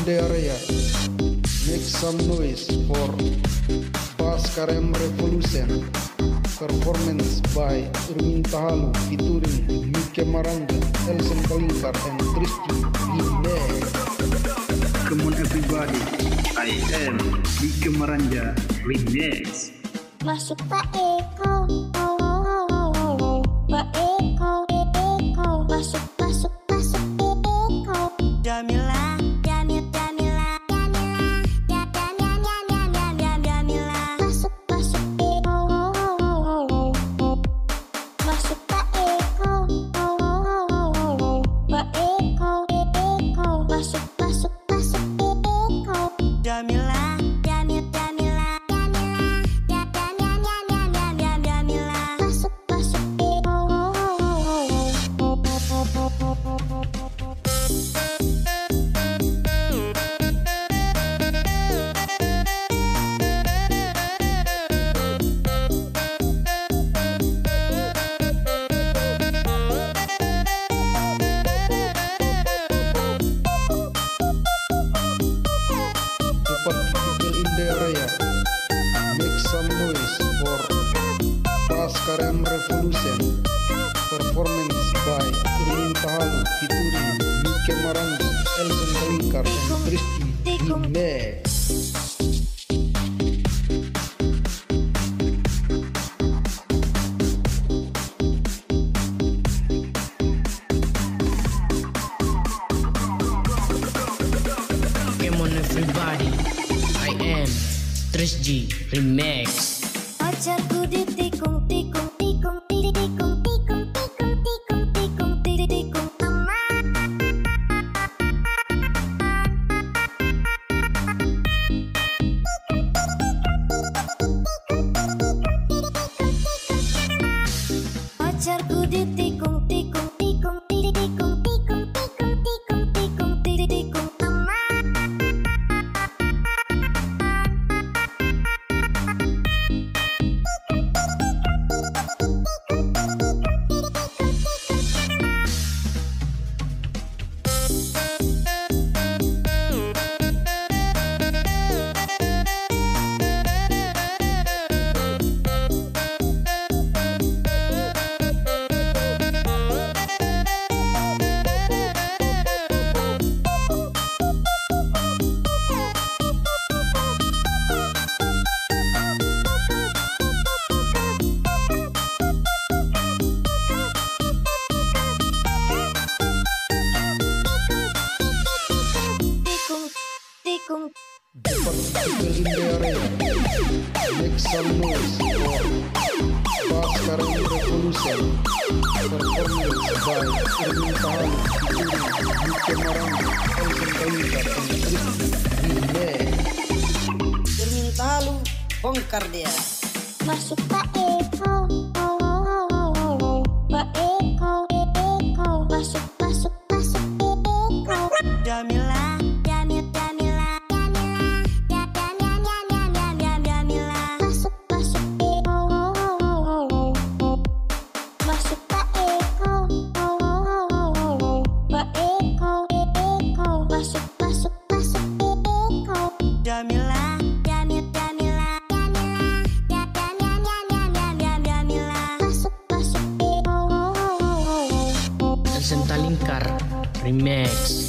the area. Make some noise for Bhaskaram Revolution. Performance by Irwin Tahalu featuring Mike Maranja, Elsen Kalingkar, and Tristy Remix. Come on everybody, I am Mike Maranja Remix. Masuk Pak Eko, Pak Eko, masuk Eko. Jamila, Jamila, masuk Eko. Masuk Pak Eko, Pak Eko, masuk Eko. Jamila. Make some noise for Bhaskaram Revolution. Performance by Irwin Tahalu featuring Mike Maranja, Elsen Kalingkar, and Tristy Remix. Come on everybody, I am Tristy Remix. Pacarku ditikung tikung tikung tikung tikung tikung tikung tikung tikung pacarku ditikung tikung tikung tikung tikung tikung tikung tikung tikung People in the area. Make some noise for Bhaskaram Revolution. Performance by Irwin Tahalu featuring Mike Maranja, Elsen Kalingkar, and Tristy Remix. Irwin Tahalu, bongkar dia. Masuk Pak Eko, Pak Eko, masuk Eko. Jamila, Jamila, masuk Eko. Masuk Pak Eko, Pak Eko, masuk Eko. Jamila, Jamila, masuk Eko. Elsen Kalingkar Remix.